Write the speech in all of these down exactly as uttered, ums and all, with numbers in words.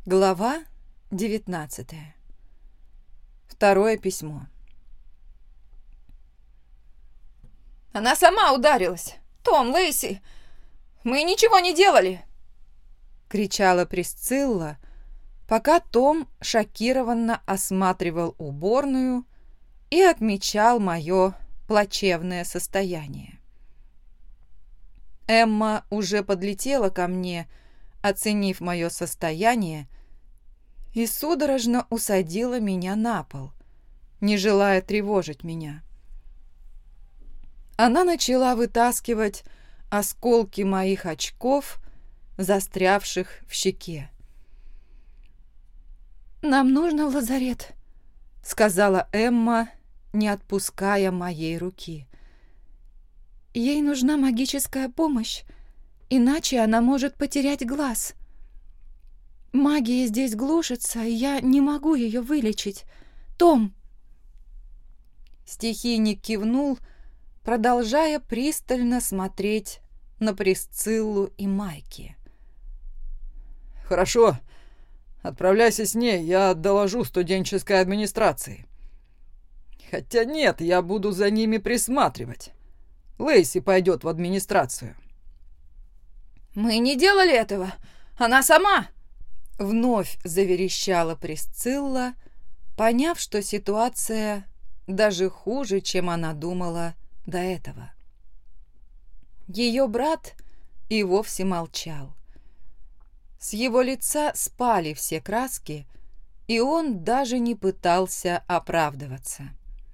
Глава девятнадцатая. Второе письмо. Она сама ударилась. Том, Лейси, мы ничего не делали. Кричала Присцилла, пока Том шокированно осматривал уборную и отмечал мое плачевное состояние. Эмма уже подлетела ко мне, оценив мое состояние, и судорожно усадила меня на пол, не желая тревожить меня. Она начала вытаскивать осколки моих очков, застрявших в щеке. «Нам нужно в лазарет», — сказала Эмма, не отпуская моей руки. «Ей нужна магическая помощь, иначе она может потерять глаз. Магия здесь глушится, и я не могу ее вылечить. Том!» Стихийник кивнул, продолжая пристально смотреть на Присциллу и Майки. «Хорошо, отправляйся с ней, я доложу студенческой администрации. Хотя нет, я буду за ними присматривать. Лейси пойдет в администрацию». Мы не делали этого. Она сама. Вновь заверещала Присцилла, поняв, что ситуация даже хуже, чем она думала до этого. Ее брат и вовсе молчал. С его лица спали все краски, и он даже не пытался оправдываться.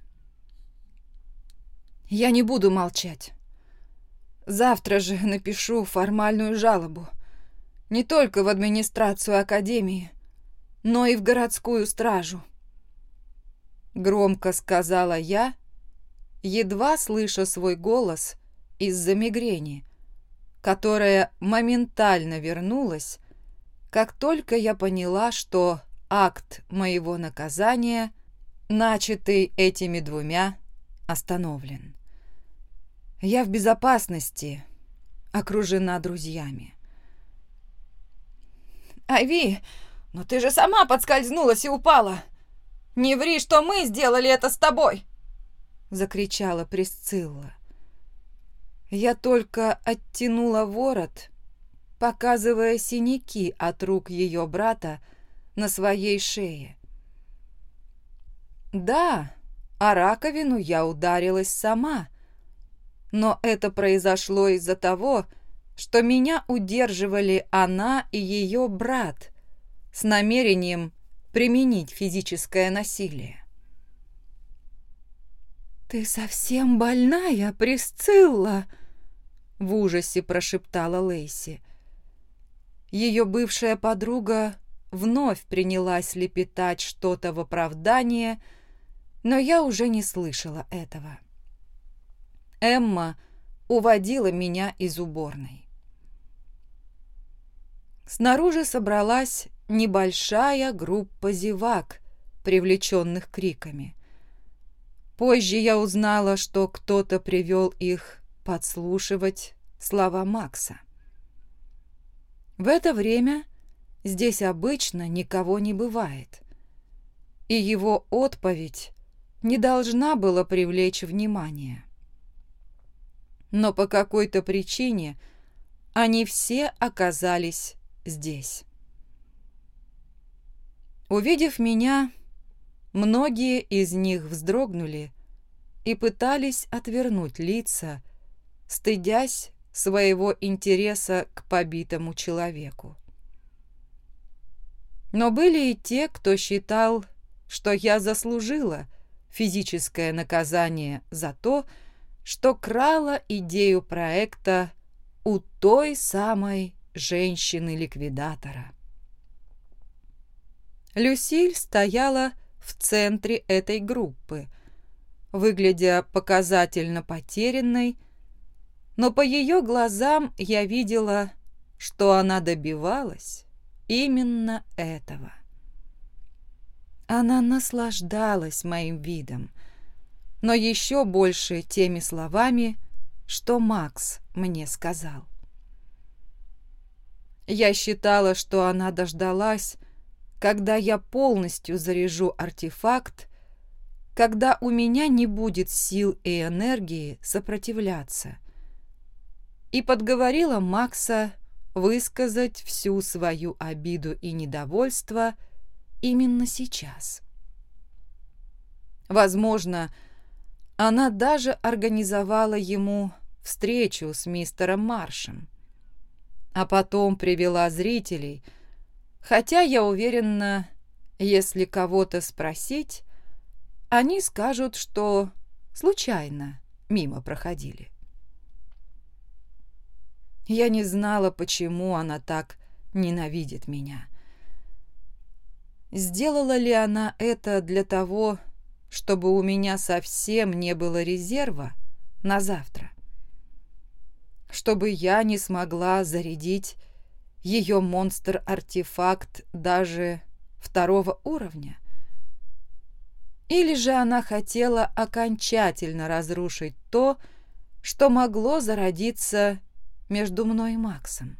«Я не буду молчать. Завтра же напишу формальную жалобу. Не только в администрацию академии, но и в городскую стражу», — громко сказала я, едва слыша свой голос из-за мигрени, которая моментально вернулась, как только я поняла, что акт моего наказания, начатый этими двумя, остановлен. Я в безопасности, окружена друзьями. Айви, но ты же сама подскользнулась и упала. Не ври, что мы сделали это с тобой. Закричала Присцилла. Я только оттянула ворот, показывая синяки от рук ее брата на своей шее. Да, о раковину я ударилась сама, но это произошло из-за того, что меня удерживали она и ее брат с намерением применить физическое насилие. «Ты совсем больная, Присцилла!» — в ужасе прошептала Лейси. Ее бывшая подруга вновь принялась лепетать что-то в оправдание, но я уже не слышала этого. Эмма уводила меня из уборной. Снаружи собралась небольшая группа зевак, привлеченных криками. Позже я узнала, что кто-то привел их подслушивать слова Макса. В это время здесь обычно никого не бывает, и его отповедь не должна была привлечь внимание. Но по какой-то причине они все оказались здесь. Увидев меня, многие из них вздрогнули и пытались отвернуть лица, стыдясь своего интереса к побитому человеку. Но были и те, кто считал, что я заслужила физическое наказание за то, что крала идею проекта у той самой женщины-ликвидатора. Люсиль стояла в центре этой группы, выглядя показательно потерянной, но по ее глазам я видела, что она добивалась именно этого. Она наслаждалась моим видом, но еще больше теми словами, что Макс мне сказал. Я считала, что она дождалась, когда я полностью заряжу артефакт, когда у меня не будет сил и энергии сопротивляться. И подговорила Макса высказать всю свою обиду и недовольство именно сейчас. Возможно, она даже организовала ему встречу с мистером Маршем, а потом привела зрителей, хотя я уверена, если кого-то спросить, они скажут, что случайно мимо проходили. Я не знала, почему она так ненавидит меня. Сделала ли она это для того, чтобы у меня совсем не было резерва на завтра? Чтобы я не смогла зарядить ее монстр-артефакт даже второго уровня? Или же она хотела окончательно разрушить то, что могло зародиться между мной и Максом?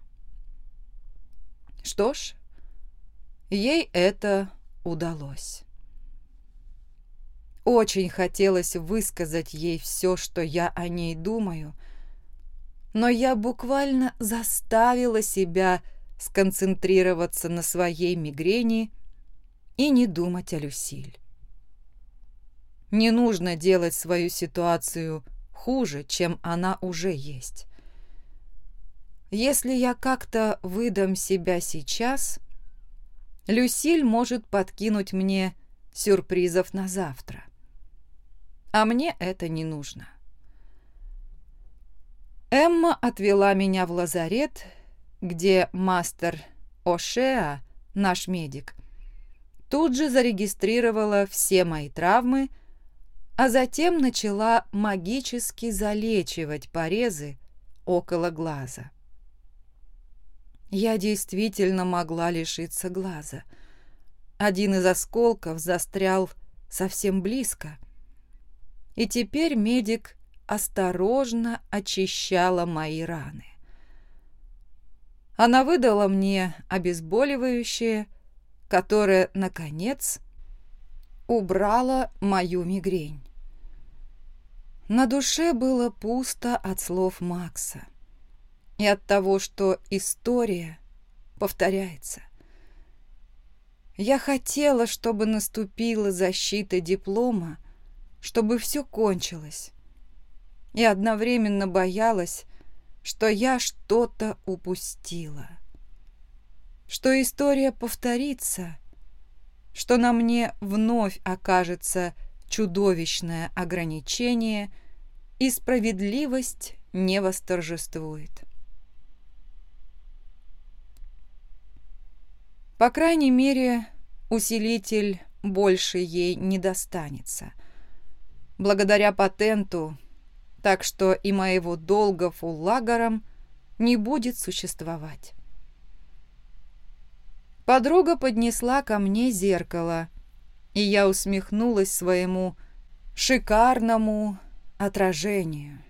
Что ж, ей это удалось. Очень хотелось высказать ей все, что я о ней думаю, но я буквально заставила себя сконцентрироваться на своей мигрени и не думать о Люсиль. Не нужно делать свою ситуацию хуже, чем она уже есть. Если я как-то выдам себя сейчас, Люсиль может подкинуть мне сюрпризов на завтра. А мне это не нужно. Эмма отвела меня в лазарет, где мастер О'Шеа, наш медик, тут же зарегистрировала все мои травмы, а затем начала магически залечивать порезы около глаза. Я действительно могла лишиться глаза. Один из осколков застрял совсем близко, и теперь медик осторожно очищала мои раны. Она выдала мне обезболивающее, которое, наконец, убрало мою мигрень. На душе было пусто от слов Макса и от того, что история повторяется. Я хотела, чтобы наступила защита диплома, чтобы все кончилось, и одновременно боялась, что я что-то упустила, что история повторится, что на мне вновь окажется чудовищное ограничение, и справедливость не восторжествует. По крайней мере, усилитель больше ей не достанется. Благодаря патенту, так что и моего долга фуллагерам не будет существовать. Подруга поднесла ко мне зеркало, и я усмехнулась своему шикарному отражению.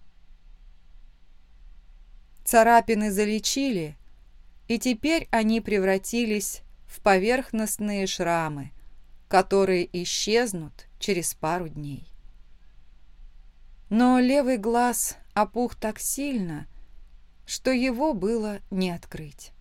Царапины залечили, и теперь они превратились в поверхностные шрамы, которые исчезнут через пару дней. Но левый глаз опух так сильно, что его было не открыть.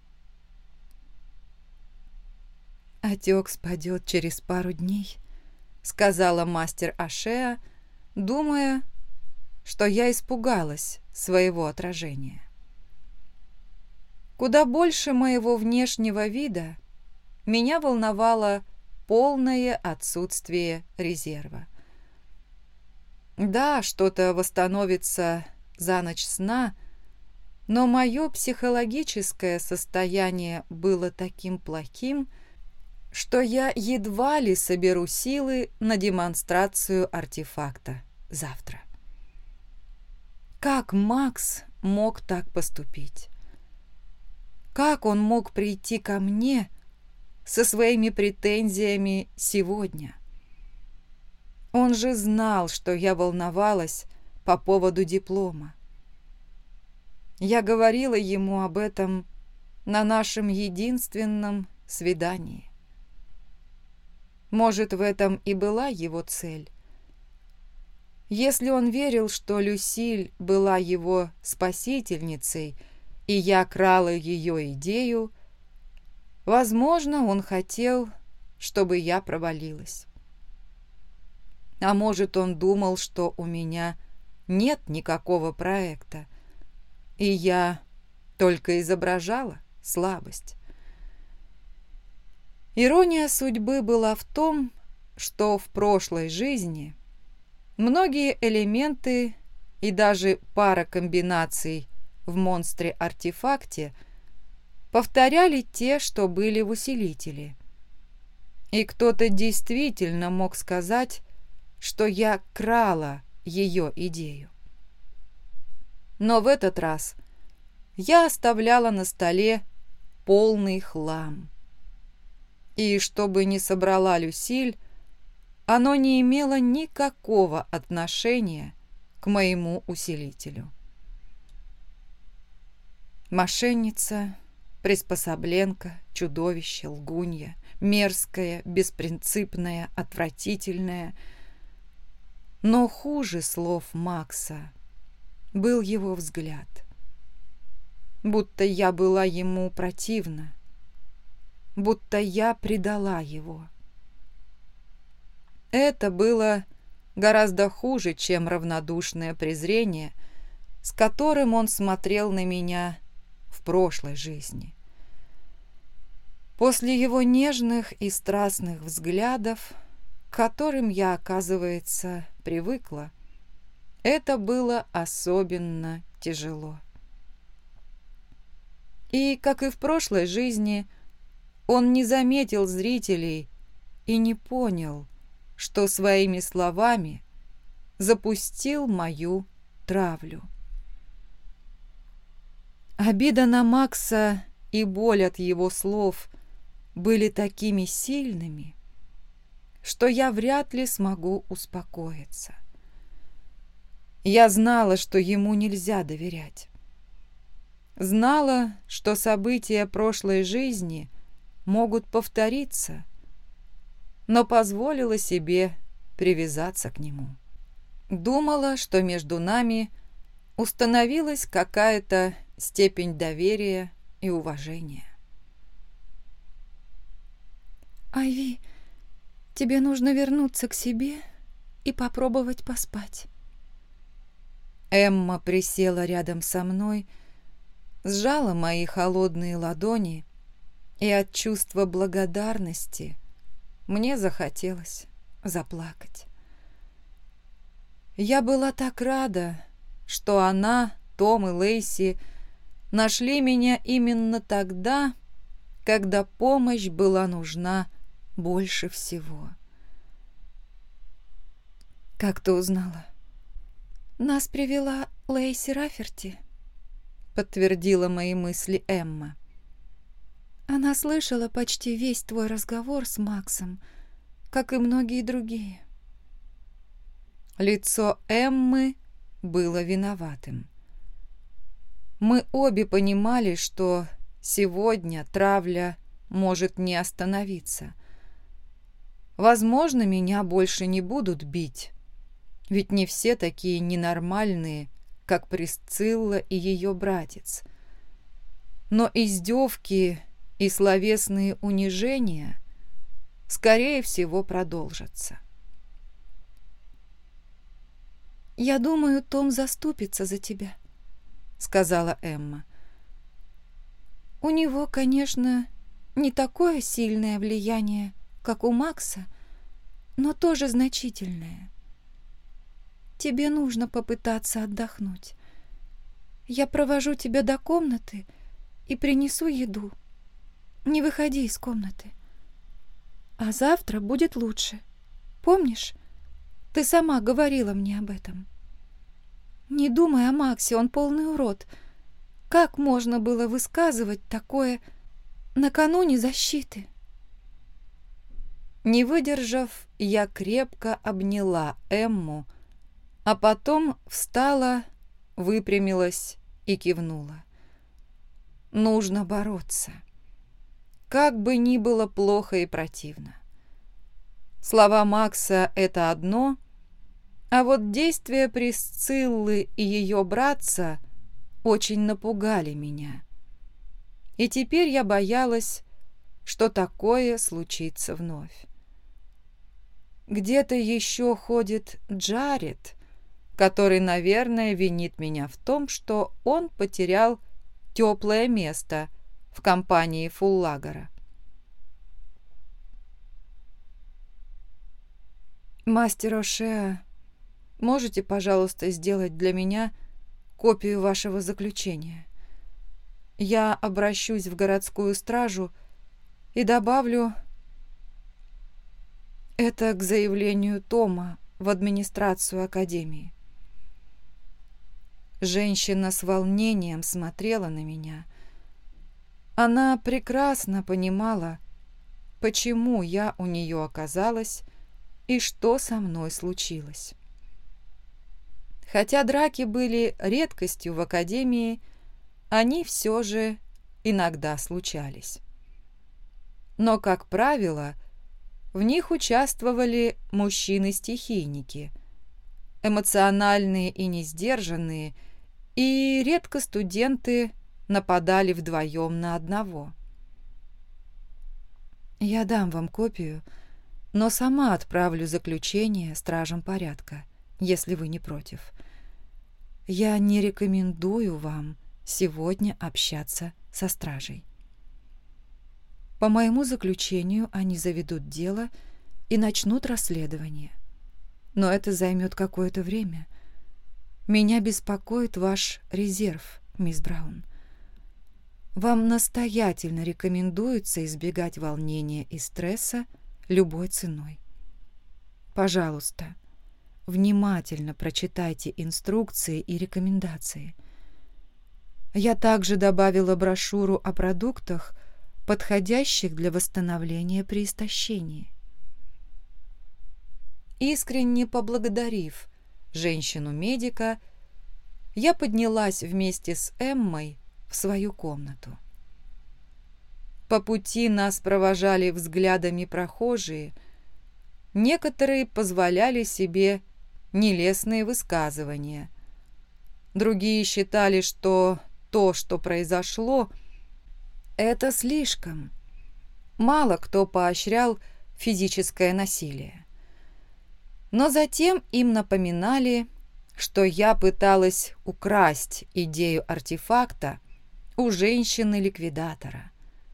«Отек спадет через пару дней», — сказала мастер О'Шеа, думая, что я испугалась своего отражения. Куда больше моего внешнего вида меня волновало полное отсутствие резерва. Да, что-то восстановится за ночь сна, но мое психологическое состояние было таким плохим, что я едва ли соберу силы на демонстрацию артефакта завтра. Как Макс мог так поступить? Как он мог прийти ко мне со своими претензиями сегодня? Он же знал, что я волновалась по поводу диплома. Я говорила ему об этом на нашем единственном свидании. Может, в этом и была его цель. Если он верил, что Люсиль была его спасительницей, и я крала ее идею, возможно, он хотел, чтобы я провалилась. А может, он думал, что у меня нет никакого проекта, и я только изображала слабость. Ирония судьбы была в том, что в прошлой жизни многие элементы и даже пара комбинаций в монстре-артефакте повторяли те, что были в усилителе. И кто-то действительно мог сказать, что я крала ее идею. Но в этот раз я оставляла на столе полный хлам. И что бы ни собрала Люсиль, оно не имело никакого отношения к моему усилителю. Мошенница, приспособленка, чудовище, лгунья, мерзкая, беспринципная, отвратительная. Но хуже слов Макса был его взгляд. Будто я была ему противна, будто я предала его. Это было гораздо хуже, чем равнодушное презрение, с которым он смотрел на меня в прошлой жизни. После его нежных и страстных взглядов, к которым я, оказывается, привыкла, это было особенно тяжело. И, как и в прошлой жизни, он не заметил зрителей и не понял, что своими словами запустил мою травлю. Обида на Макса и боль от его слов были такими сильными, что я вряд ли смогу успокоиться. Я знала, что ему нельзя доверять. Знала, что события прошлой жизни могут повториться, но позволила себе привязаться к нему. Думала, что между нами установилась какая-то степень доверия и уважения. «Айви, тебе нужно вернуться к себе и попробовать поспать». Эмма присела рядом со мной, сжала мои холодные ладони, и от чувства благодарности мне захотелось заплакать. Я была так рада, что она, Том и Лейси нашли меня именно тогда, когда помощь была нужна больше всего. «Как ты узнала?» «Нас привела Лейси Раферти», — подтвердила мои мысли Эмма. «Она слышала почти весь твой разговор с Максом, как и многие другие». Лицо Эммы было виноватым. Мы обе понимали, что сегодня травля может не остановиться. Возможно, меня больше не будут бить, ведь не все такие ненормальные, как Присцилла и ее братец. Но издевки и словесные унижения, скорее всего, продолжатся. «Я думаю, Том заступится за тебя», — сказала Эмма. «У него, конечно, не такое сильное влияние, как у Макса, но тоже значительное. Тебе нужно попытаться отдохнуть. Я провожу тебя до комнаты и принесу еду. Не выходи из комнаты. А завтра будет лучше. Помнишь, ты сама говорила мне об этом. Не думай о Максе, он полный урод. Как можно было высказывать такое накануне защиты?» Не выдержав, я крепко обняла Эмму, а потом встала, выпрямилась и кивнула. Нужно бороться. как бы ни было плохо и противно. Слова Макса — это одно, а вот действия Присциллы и ее братца очень напугали меня. И теперь я боялась, что такое случится вновь. Где-то еще ходит Джаред, который, наверное, винит меня в том, что он потерял теплое место в компании Фуллагера. «Мастер О'Шеа, можете, пожалуйста, сделать для меня копию вашего заключения? Я обращусь в городскую стражу и добавлю это к заявлению Тома в администрацию академии». Женщина с волнением смотрела на меня. Она прекрасно понимала, почему я у нее оказалась и что со мной случилось. Хотя драки были редкостью в академии, они все же иногда случались. Но, как правило, в них участвовали мужчины-стихийники, эмоциональные и несдержанные, и редко студенты нападали вдвоем на одного. Я дам вам копию, но сама отправлю заключение стражам порядка, если вы не против. Я не рекомендую вам сегодня общаться со стражей. По моему заключению, они заведут дело и начнут расследование. Но это займет какое-то время. Меня беспокоит ваш резерв, мисс Браун. Вам настоятельно рекомендуется избегать волнения и стресса любой ценой. Пожалуйста, внимательно прочитайте инструкции и рекомендации. Я также добавила брошюру о продуктах, подходящих для восстановления при истощении. Искренне поблагодарив женщину-медика, я поднялась вместе с Эммой в свою комнату. По пути нас провожали взглядами прохожие, некоторые позволяли себе нелестные высказывания, другие считали, что то, что произошло, это слишком. Мало кто поощрял физическое насилие. Но затем им напоминали, что я пыталась украсть идею артефакта у женщины-ликвидатора.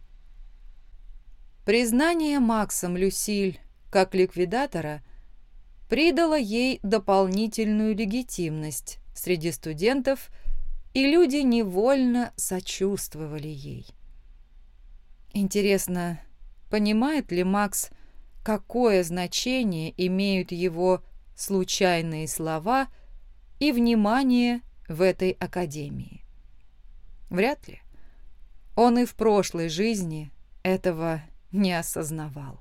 Признание Максом Люсиль как ликвидатора придало ей дополнительную легитимность среди студентов, и люди невольно сочувствовали ей. Интересно, понимает ли Макс, какое значение имеют его случайные слова и внимание в этой академии? Вряд ли. Он и в прошлой жизни этого не осознавал.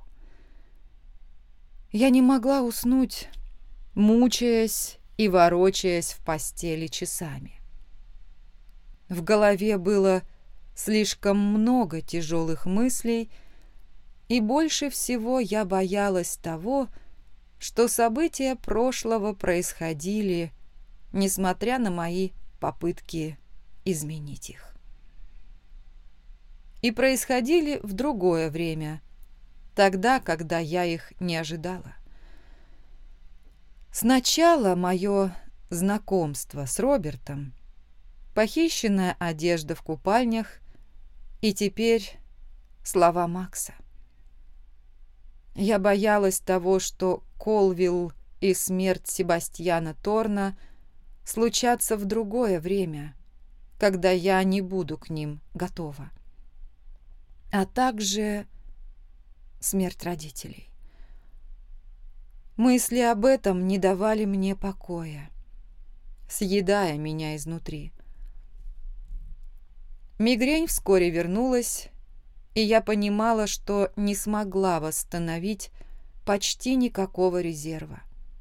Я не могла уснуть, мучаясь и ворочаясь в постели часами. В голове было слишком много тяжелых мыслей, и больше всего я боялась того, что события прошлого происходили, несмотря на мои попытки изменить их. И происходили в другое время, тогда, когда я их не ожидала. Сначала мое знакомство с Робертом, похищенная одежда в купальнях и теперь слова Макса. Я боялась того, что Колвилл и смерть Себастьяна Торна случатся в другое время, когда я не буду к ним готова. А также смерть родителей. Мысли об этом не давали мне покоя, съедая меня изнутри. Мигрень вскоре вернулась, и я понимала, что не смогла восстановить почти никакого резерва.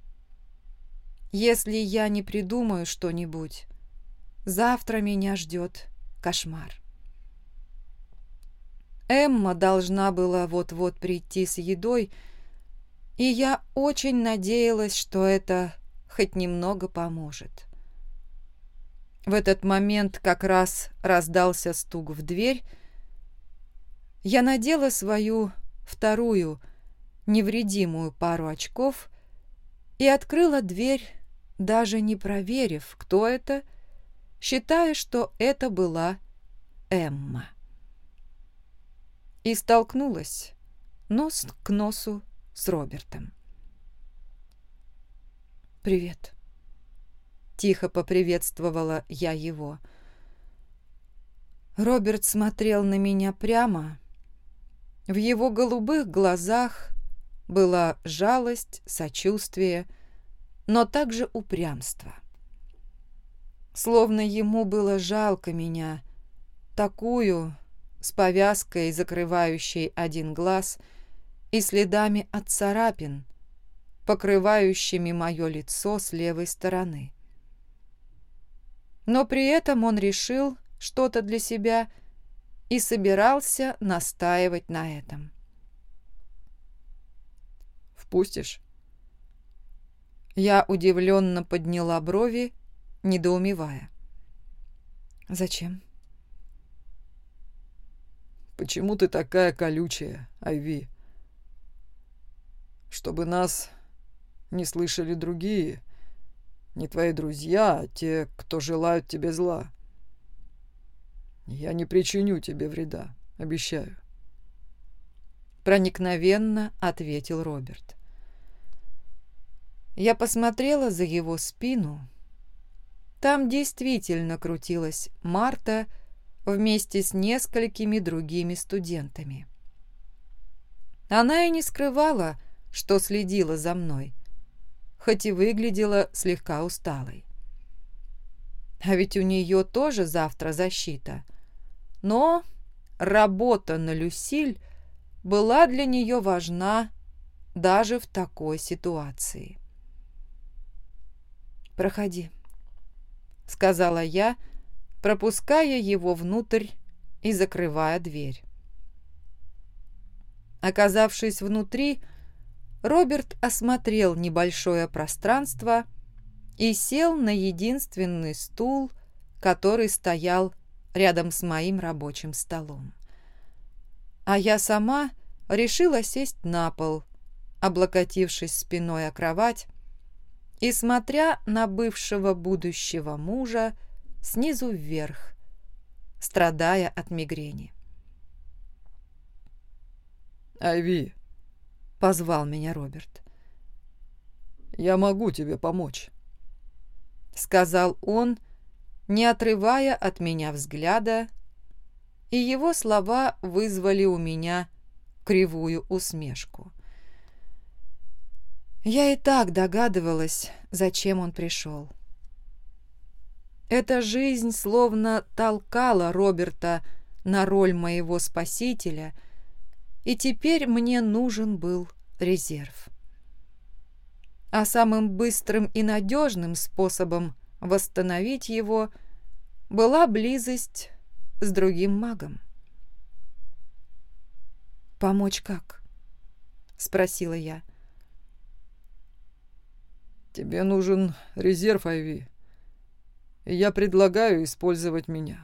Если я не придумаю что-нибудь, завтра меня ждет кошмар. Эмма должна была вот-вот прийти с едой, и я очень надеялась, что это хоть немного поможет. В этот момент как раз раздался стук в дверь. Я надела свою вторую невредимую пару очков и открыла дверь, даже не проверив, кто это, считая, что это была Эмма. И столкнулась нос к носу с Робертом. «Привет», — тихо поприветствовала я его. Роберт смотрел на меня прямо. В его голубых глазах была жалость, сочувствие, но также упрямство. Словно ему было жалко меня, такую, с повязкой, закрывающей один глаз, и следами от царапин, покрывающими мое лицо с левой стороны. Но при этом он решил что-то для себя и собирался настаивать на этом. «Впустишь?» Я удивленно подняла брови, недоумевая. «Зачем?» «Почему ты такая колючая, Айви? Чтобы нас не слышали другие, не твои друзья, а те, кто желают тебе зла. Я не причиню тебе вреда, обещаю». Проникновенно ответил Роберт. Я посмотрела за его спину. Там действительно крутилась Марта вместе с несколькими другими студентами. Она и не скрывала, что следила за мной, хоть и выглядела слегка усталой. А ведь у нее тоже завтра защита. Но работа на Люсиль была для нее важна даже в такой ситуации. «Проходи», — сказала я, пропуская его внутрь и закрывая дверь. Оказавшись внутри, Роберт осмотрел небольшое пространство и сел на единственный стул, который стоял рядом с моим рабочим столом. А я сама решила сесть на пол, облокотившись спиной о кровать и смотря на бывшего будущего мужа снизу вверх, страдая от мигрени. «Айви», — позвал меня Роберт. «Я могу тебе помочь», — сказал он, не отрывая от меня взгляда, и его слова вызвали у меня кривую усмешку. Я и так догадывалась, зачем он пришел. Эта жизнь словно толкала Роберта на роль моего спасителя, и теперь мне нужен был резерв. А самым быстрым и надежным способом восстановить его была близость с другим магом. «Помочь как?» — спросила я. «Тебе нужен резерв, Айви, и я предлагаю использовать меня».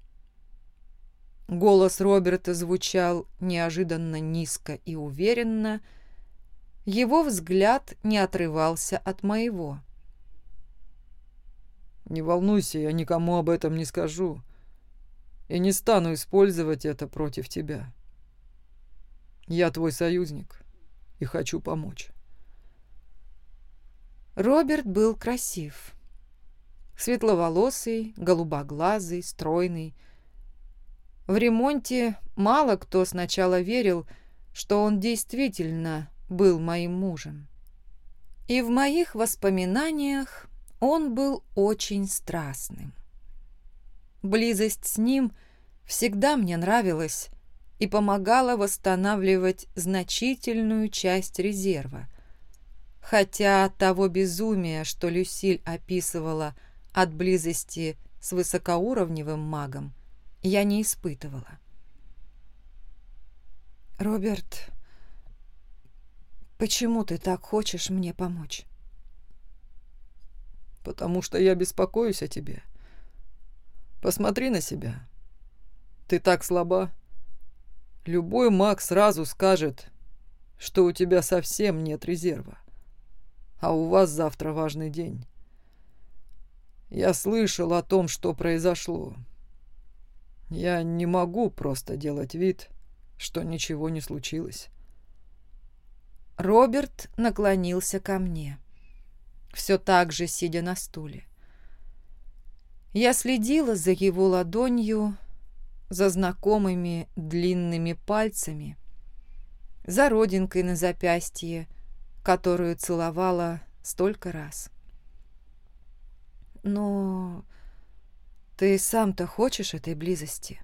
Голос Роберта звучал неожиданно низко и уверенно. Его взгляд не отрывался от моего. «Не волнуйся, я никому об этом не скажу и не стану использовать это против тебя. Я твой союзник и хочу помочь». Роберт был красив. Светловолосый, голубоглазый, стройный. В ремонте мало кто сначала верил, что он действительно был моим мужем. И в моих воспоминаниях он был очень страстным. Близость с ним всегда мне нравилась и помогала восстанавливать значительную часть резерва, хотя от того безумия, что Люсиль описывала от близости с высокоуровневым магом, я не испытывала. Роберт, почему ты так хочешь мне помочь? Потому что я беспокоюсь о тебе. Посмотри на себя. Ты так слаба. Любой маг сразу скажет, что у тебя совсем нет резерва. А у вас завтра важный день. Я слышал о том, что произошло. Я не могу просто делать вид, что ничего не случилось. Роберт наклонился ко мне, все так же сидя на стуле. Я следила за его ладонью, за знакомыми длинными пальцами, за родинкой на запястье, которую целовала столько раз. Но ты сам-то хочешь этой близости?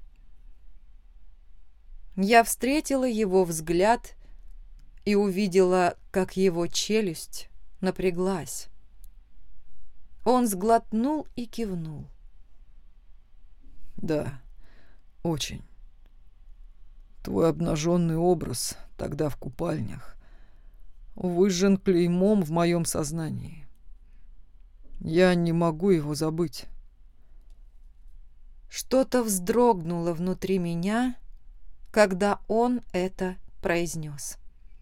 Я встретила его взгляд и увидела, как его челюсть напряглась. Он сглотнул и кивнул. Да, очень. Твой обнаженный образ тогда в купальнях выжжен клеймом в моем сознании. Я не могу его забыть. Что-то вздрогнуло внутри меня, когда он это произнес.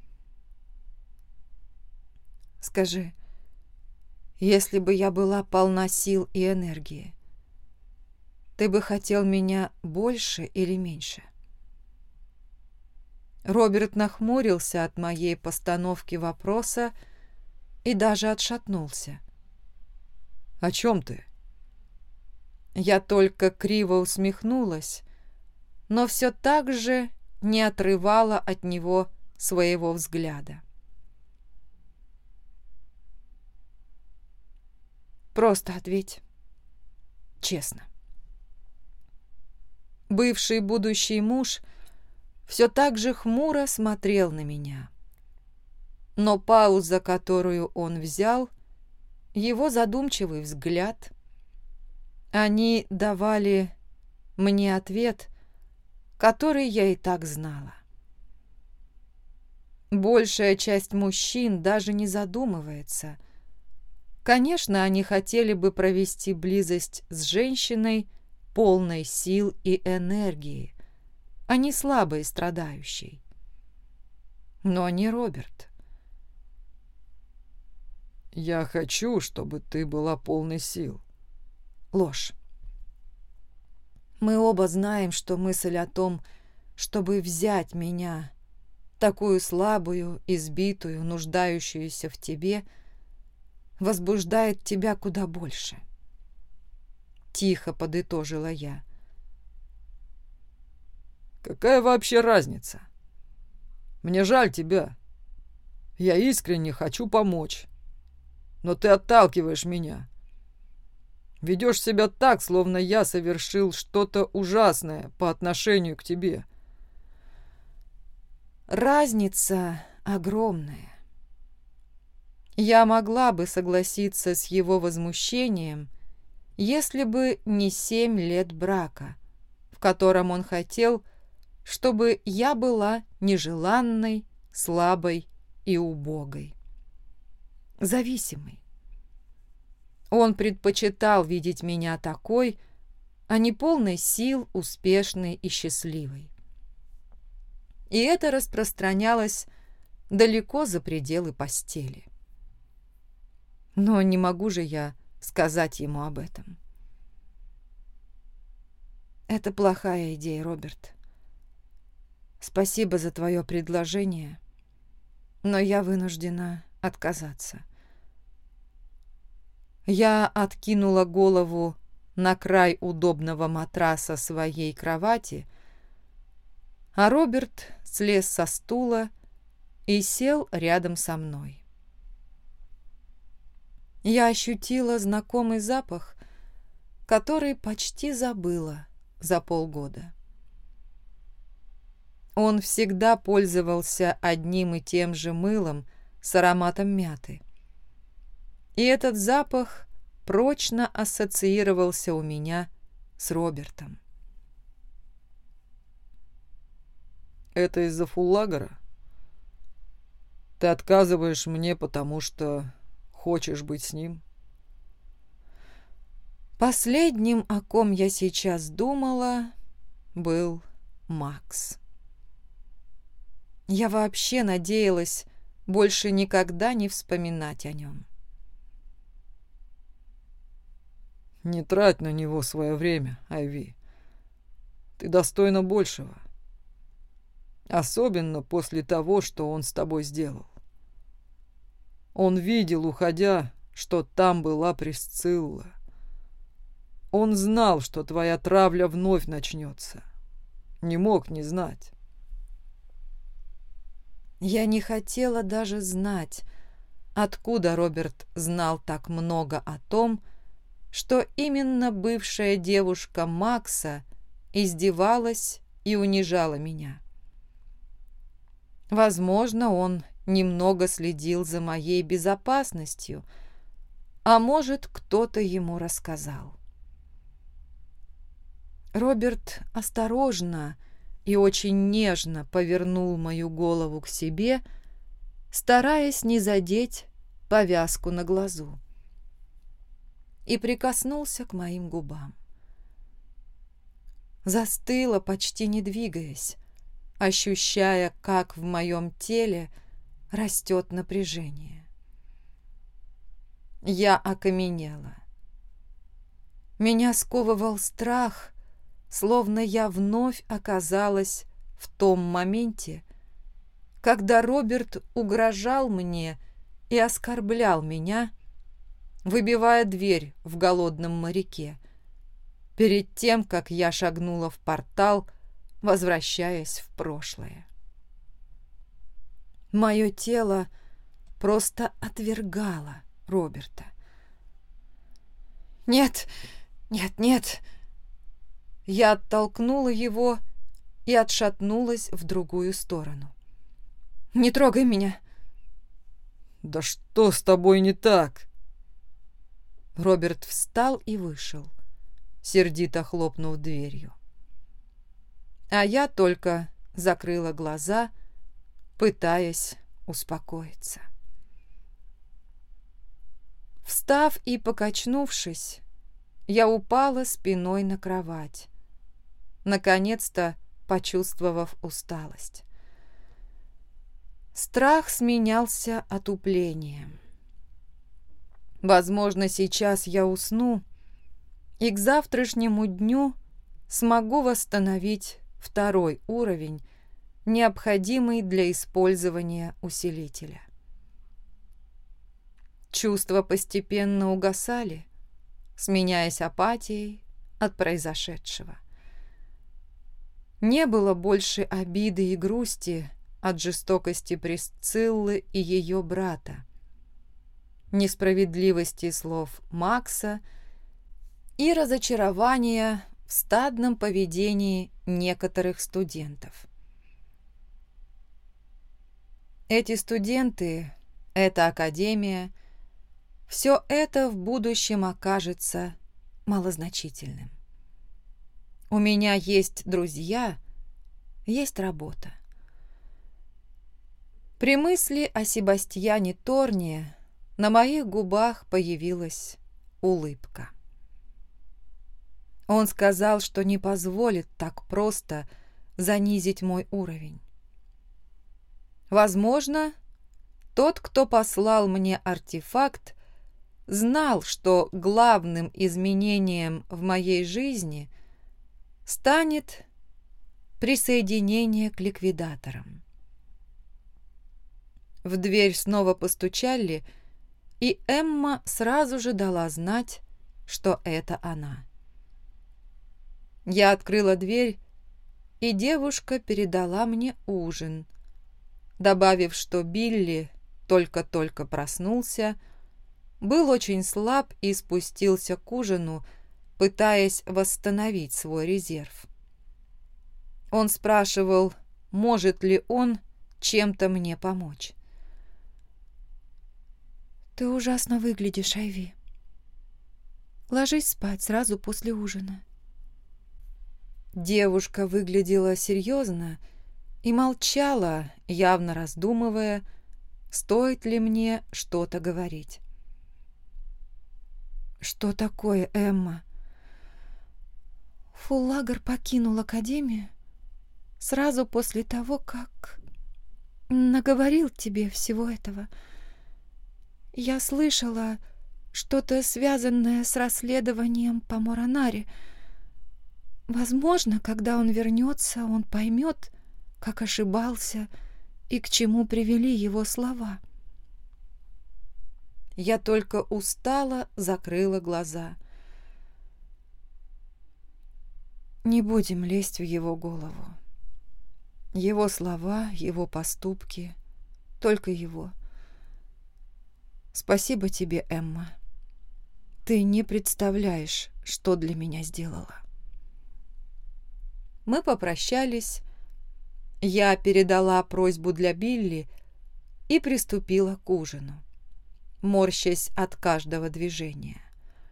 Скажи, если бы я была полна сил и энергии, ты бы хотел меня больше или меньше? Роберт нахмурился от моей постановки вопроса и даже отшатнулся. О чем ты? Я только криво усмехнулась, но все так же не отрывала от него своего взгляда. Просто ответь честно. Бывший будущий муж все так же хмуро смотрел на меня. Но пауза, которую он взял, его задумчивый взгляд, они давали мне ответ, который я и так знала. Большая часть мужчин даже не задумывается. Конечно, они хотели бы провести близость с женщиной, полной сил и энергии, а не слабой и страдающей. Но не Роберт. Я хочу, чтобы ты была полной сил. Ложь. Мы оба знаем, что мысль о том, чтобы взять меня, такую слабую, избитую, нуждающуюся в тебе, возбуждает тебя куда больше. Тихо подытожила я. Какая вообще разница? Мне жаль тебя. Я искренне хочу помочь. Но ты отталкиваешь меня. Ведешь себя так, словно я совершил что-то ужасное по отношению к тебе. Разница огромная. Я могла бы согласиться с его возмущением, если бы не семь лет брака, в котором он хотел, чтобы я была нежеланной, слабой и убогой. Зависимой. Он предпочитал видеть меня такой, а не полной сил, успешной и счастливой. И это распространялось далеко за пределы постели. Но не могу же я сказать ему об этом. Это плохая идея, Роберт. Спасибо за твое предложение, но я вынуждена отказаться. Я откинула голову на край удобного матраса своей кровати, а Роберт слез со стула и сел рядом со мной. Я ощутила знакомый запах, который почти забыла за полгода. Он всегда пользовался одним и тем же мылом с ароматом мяты. И этот запах прочно ассоциировался у меня с Робертом. Это из-за Фуллагера? Ты отказываешь мне, потому что хочешь быть с ним? Последним, о ком я сейчас думала, был Макс. Я вообще надеялась больше никогда не вспоминать о нем. Не трать на него свое время, Айви. Ты достойна большего. Особенно после того, что он с тобой сделал. Он видел, уходя, что там была Присцилла. Он знал, что твоя травля вновь начнется. Не мог не знать. Я не хотела даже знать, откуда Роберт знал так много о том, что именно бывшая девушка Макса издевалась и унижала меня. Возможно, он немного следил за моей безопасностью, а может, кто-то ему рассказал. Роберт осторожно и очень нежно повернул мою голову к себе, стараясь не задеть повязку на глазу, и прикоснулся к моим губам. Застыла, почти не двигаясь, ощущая, как в моем теле растет напряжение. Я окаменела. Меня сковывал страх, словно я вновь оказалась в том моменте, когда Роберт угрожал мне и оскорблял меня, выбивая дверь в голодном моряке, перед тем, как я шагнула в портал, возвращаясь в прошлое. Мое тело просто отвергало Роберта. «Нет, нет, нет!» Я оттолкнула его и отшатнулась в другую сторону. «Не трогай меня!» «Да что с тобой не так?» Роберт встал и вышел, сердито хлопнув дверью. А я только закрыла глаза, пытаясь успокоиться. Встав и покачнувшись, я упала спиной на кровать, наконец-то почувствовав усталость. Страх сменялся отуплением. Возможно, сейчас я усну и к завтрашнему дню смогу восстановить второй уровень, необходимый для использования усилителя. Чувства постепенно угасали, сменяясь апатией от произошедшего. Не было больше обиды и грусти от жестокости Присциллы и ее брата, несправедливости слов Макса и разочарования в стадном поведении некоторых студентов. Эти студенты, эта академия, все это в будущем окажется малозначительным. У меня есть друзья, есть работа. При мысли о Себастьяне Торне на моих губах появилась улыбка. Он сказал, что не позволит так просто занизить мой уровень. Возможно, тот, кто послал мне артефакт, знал, что главным изменением в моей жизни станет присоединение к ликвидаторам. В дверь снова постучали, и Эмма сразу же дала знать, что это она. Я открыла дверь, и девушка передала мне ужин, добавив, что Билли только-только проснулся, был очень слаб и спустился к ужину, пытаясь восстановить свой резерв. Он спрашивал, может ли он чем-то мне помочь. «Ты ужасно выглядишь, Айви. Ложись спать сразу после ужина». Девушка выглядела серьезно и молчала, явно раздумывая, стоит ли мне что-то говорить. «Что такое, Эмма?» Фуллагер покинул академию сразу после того, как наговорил тебе всего этого. Я слышала что-то, связанное с расследованием по Моранаре. Возможно, когда он вернется, он поймет, как ошибался и к чему привели его слова. Я только устало закрыла глаза. Не будем лезть в его голову. Его слова, его поступки, только его. Спасибо тебе, Эмма. Ты не представляешь, что для меня сделала. Мы попрощались. Я передала просьбу для Билли и приступила к ужину, морщась от каждого движения.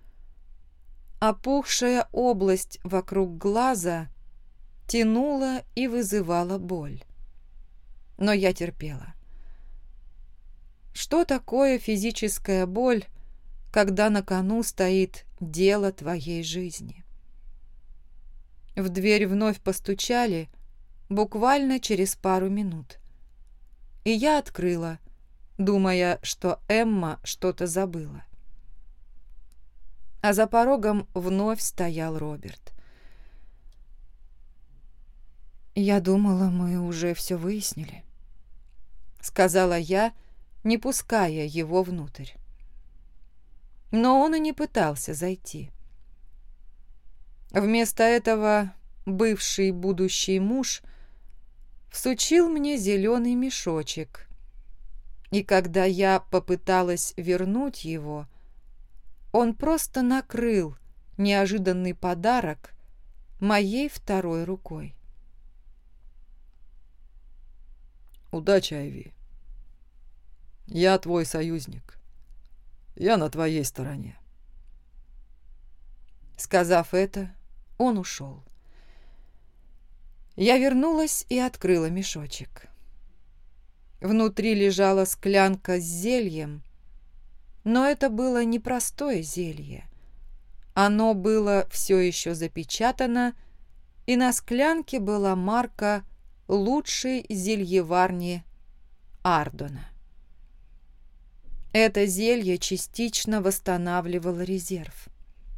Опухшая область вокруг глаза тянула и вызывала боль. Но я терпела. Что такое физическая боль, когда на кону стоит дело твоей жизни? В дверь вновь постучали буквально через пару минут. И я открыла, думая, что Эмма что-то забыла. А за порогом вновь стоял Роберт. «Я думала, мы уже все выяснили», — сказала я, не пуская его внутрь. Но он и не пытался зайти. Вместо этого бывший будущий муж всучил мне зеленый мешочек, и когда я попыталась вернуть его, он просто накрыл неожиданный подарок моей второй рукой. «Удачи, Айви. Я твой союзник. Я на твоей стороне». Сказав это, он ушел. Я вернулась и открыла мешочек. Внутри лежала склянка с зельем, но это было не простое зелье. Оно было все еще запечатано, и на склянке была марка лучшей зельеварни Ардона. Это зелье частично восстанавливало резерв.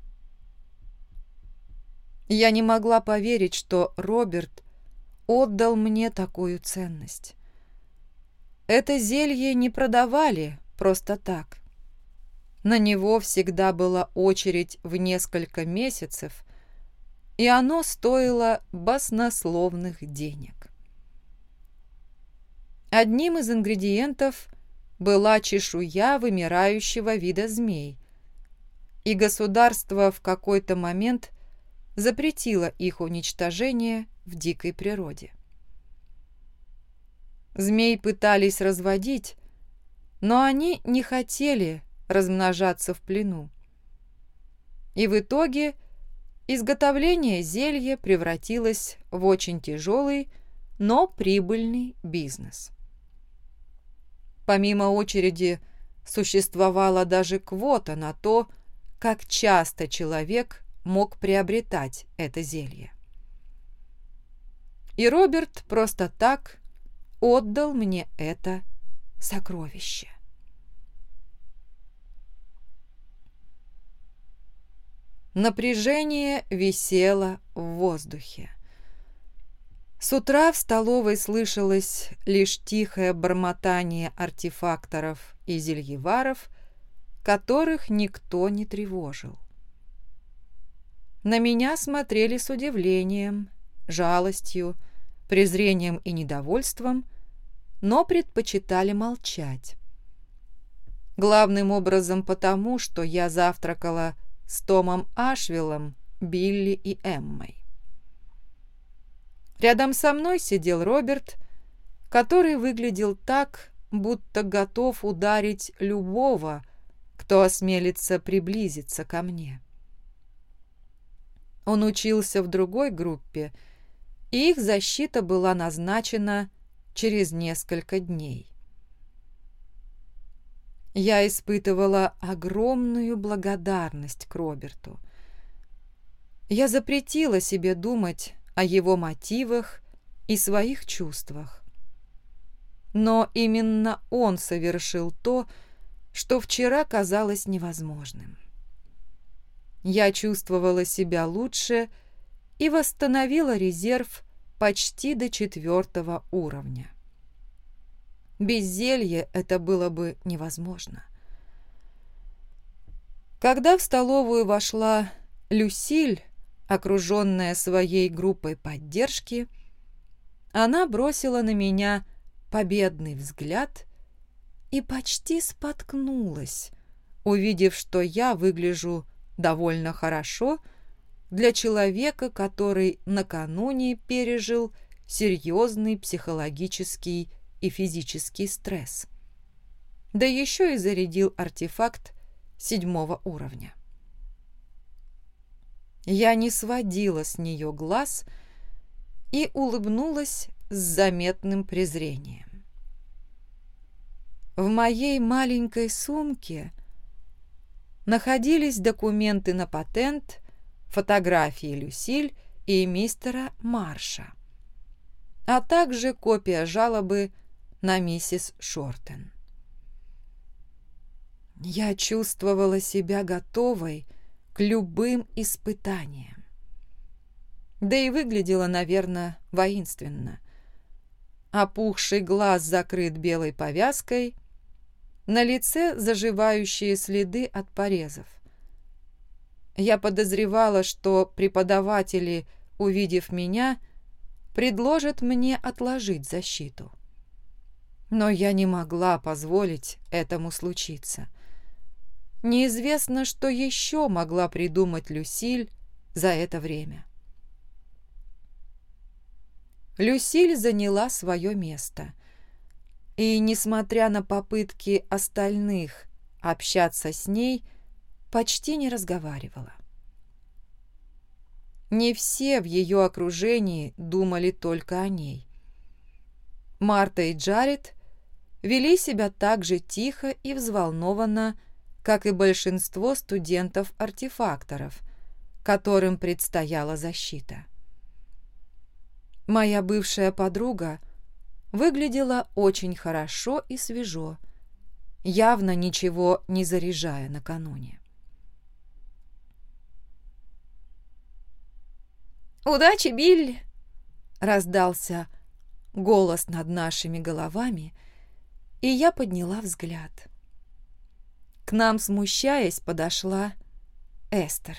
Я не могла поверить, что Роберт отдал мне такую ценность. Это зелье не продавали просто так. На него всегда была очередь в несколько месяцев, и оно стоило баснословных денег. Одним из ингредиентов была чешуя вымирающего вида змей, и государство в какой-то момент запретило их уничтожение в дикой природе. Змей пытались разводить, но они не хотели размножаться в плену. И в итоге изготовление зелья превратилось в очень тяжелый, но прибыльный бизнес. Помимо очереди существовала даже квота на то, как часто человек мог приобретать это зелье. И Роберт просто так отдал мне это сокровище. Напряжение висело в воздухе. С утра в столовой слышалось лишь тихое бормотание артефакторов и зельеваров, которых никто не тревожил. На меня смотрели с удивлением, жалостью, презрением и недовольством, но предпочитали молчать. Главным образом потому, что я завтракала с Томом Ашвиллом, Билли и Эммой. Рядом со мной сидел Роберт, который выглядел так, будто готов ударить любого, кто осмелится приблизиться ко мне. Он учился в другой группе и их защита была назначена через несколько дней. Я испытывала огромную благодарность к Роберту. Я запретила себе думать о его мотивах и своих чувствах. Но именно он совершил то, что вчера казалось невозможным. Я чувствовала себя лучше и восстановила резерв почти до четвертого уровня. Без зелья это было бы невозможно. Когда в столовую вошла Люсиль, окруженная своей группой поддержки, она бросила на меня победный взгляд и почти споткнулась, увидев, что я выгляжу довольно хорошо для человека, который накануне пережил серьезный психологический и физический стресс. Да еще и зарядил артефакт седьмого уровня. Я не сводила с нее глаз и улыбнулась с заметным презрением. В моей маленькой сумке находились документы на патент, фотографии Люсиль и мистера Марша, а также копия жалобы на миссис Шортен. Я чувствовала себя готовой к любым испытаниям. Да и выглядела, наверное, воинственно. Опухший глаз закрыт белой повязкой, на лице заживающие следы от порезов. Я подозревала, что преподаватели, увидев меня, предложат мне отложить защиту. Но я не могла позволить этому случиться. Неизвестно, что еще могла придумать Люсиль за это время. Люсиль заняла свое место. И, несмотря на попытки остальных общаться с ней, почти не разговаривала. Не все в ее окружении думали только о ней. Марта и Джаред вели себя так же тихо и взволнованно, как и большинство студентов-артефакторов, которым предстояла защита. Моя бывшая подруга выглядела очень хорошо и свежо, явно ничего не заряжая накануне. «Удачи, Билли!» — раздался голос над нашими головами, и я подняла взгляд. К нам, смущаясь, подошла Эстер.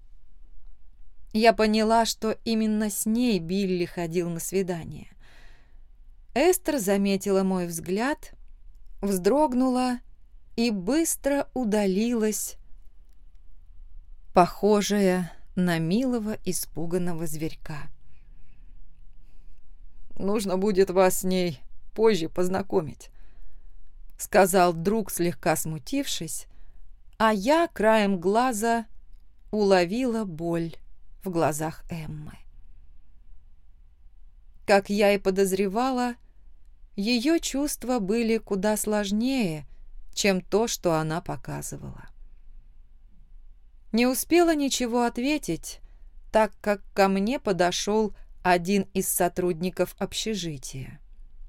Я поняла, что именно с ней Билли ходил на свидание. Эстер заметила мой взгляд, вздрогнула и быстро удалилась, похожая на милого испуганного зверька. «Нужно будет вас с ней позже познакомить», — сказал друг, слегка смутившись, а я краем глаза уловила боль в глазах Эммы. Как я и подозревала, ее чувства были куда сложнее, чем то, что она показывала. Не успела ничего ответить, так как ко мне подошел один из сотрудников общежития.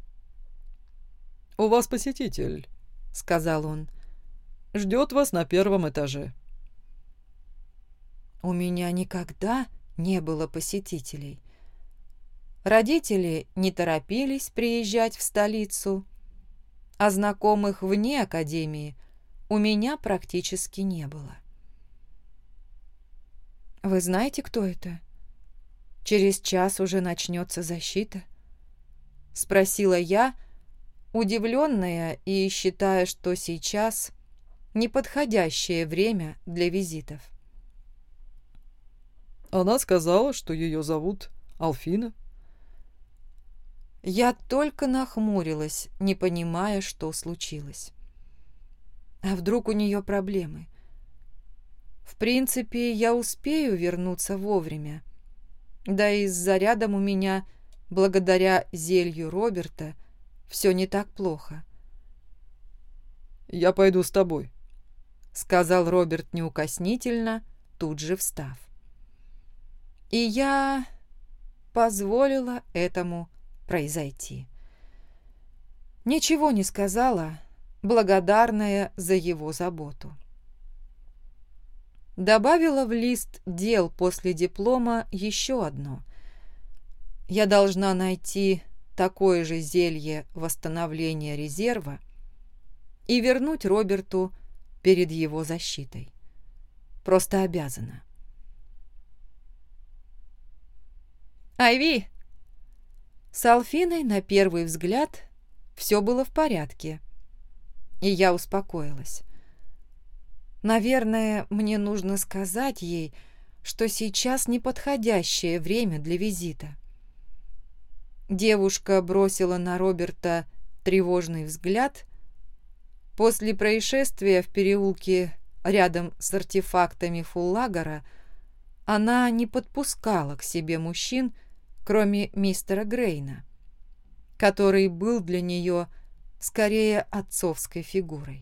«У вас посетитель», — сказал он. «Ждет вас на первом этаже». У меня никогда не было посетителей. Родители не торопились приезжать в столицу, а знакомых вне академии у меня практически не было. «Вы знаете, кто это? Через час уже начнется защита?» — спросила я, удивленная и считая, что сейчас неподходящее время для визитов. Она сказала, что ее зовут Алфина. Я только нахмурилась, не понимая, что случилось. А вдруг у нее проблемы? В принципе, я успею вернуться вовремя. Да и с зарядом у меня, благодаря зелью Роберта, все не так плохо. «Я пойду с тобой», — сказал Роберт неукоснительно, тут же встав. И я позволила этому произойти. Ничего не сказала, благодарная за его заботу. Добавила в лист дел после диплома еще одно. Я должна найти такое же зелье восстановления резерва и вернуть Роберту перед его защитой. Просто обязана. «Айви!» С Алфиной на первый взгляд все было в порядке, и я успокоилась. Наверное, мне нужно сказать ей, что сейчас неподходящее время для визита. Девушка бросила на Роберта тревожный взгляд. После происшествия в переулке рядом с артефактами Фуллагора она не подпускала к себе мужчин, кроме мистера Грейна, который был для нее скорее отцовской фигурой.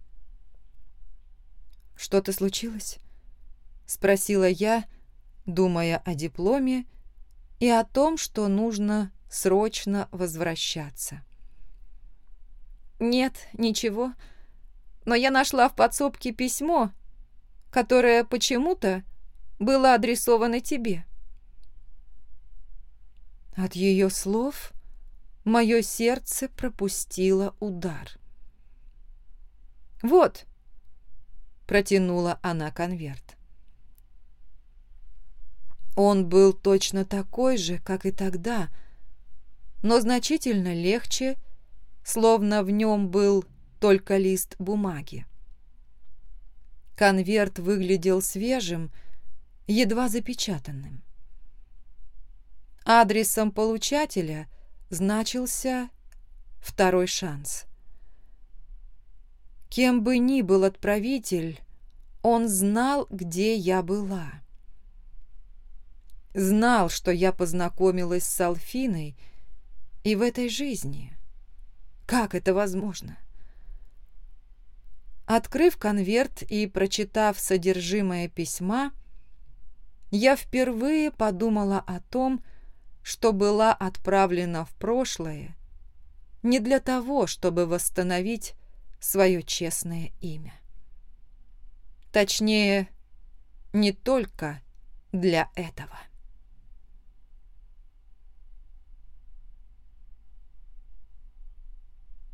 «Что-то случилось?» — спросила я, думая о дипломе и о том, что нужно срочно возвращаться. «Нет, ничего, но я нашла в подсобке письмо, которое почему-то было адресовано тебе». От ее слов мое сердце пропустило удар. «Вот», — протянула она конверт. Он был точно такой же, как и тогда, но значительно легче, словно в нем был только лист бумаги. Конверт выглядел свежим, едва запечатанным. Адресом получателя значился «Второй шанс». Кем бы ни был отправитель, он знал, где я была. Знал, что я познакомилась с Алфиной и в этой жизни. Как это возможно? Открыв конверт и прочитав содержимое письма, я впервые подумала о том, что была отправлена в прошлое не для того, чтобы восстановить свое честное имя. Точнее, не только для этого.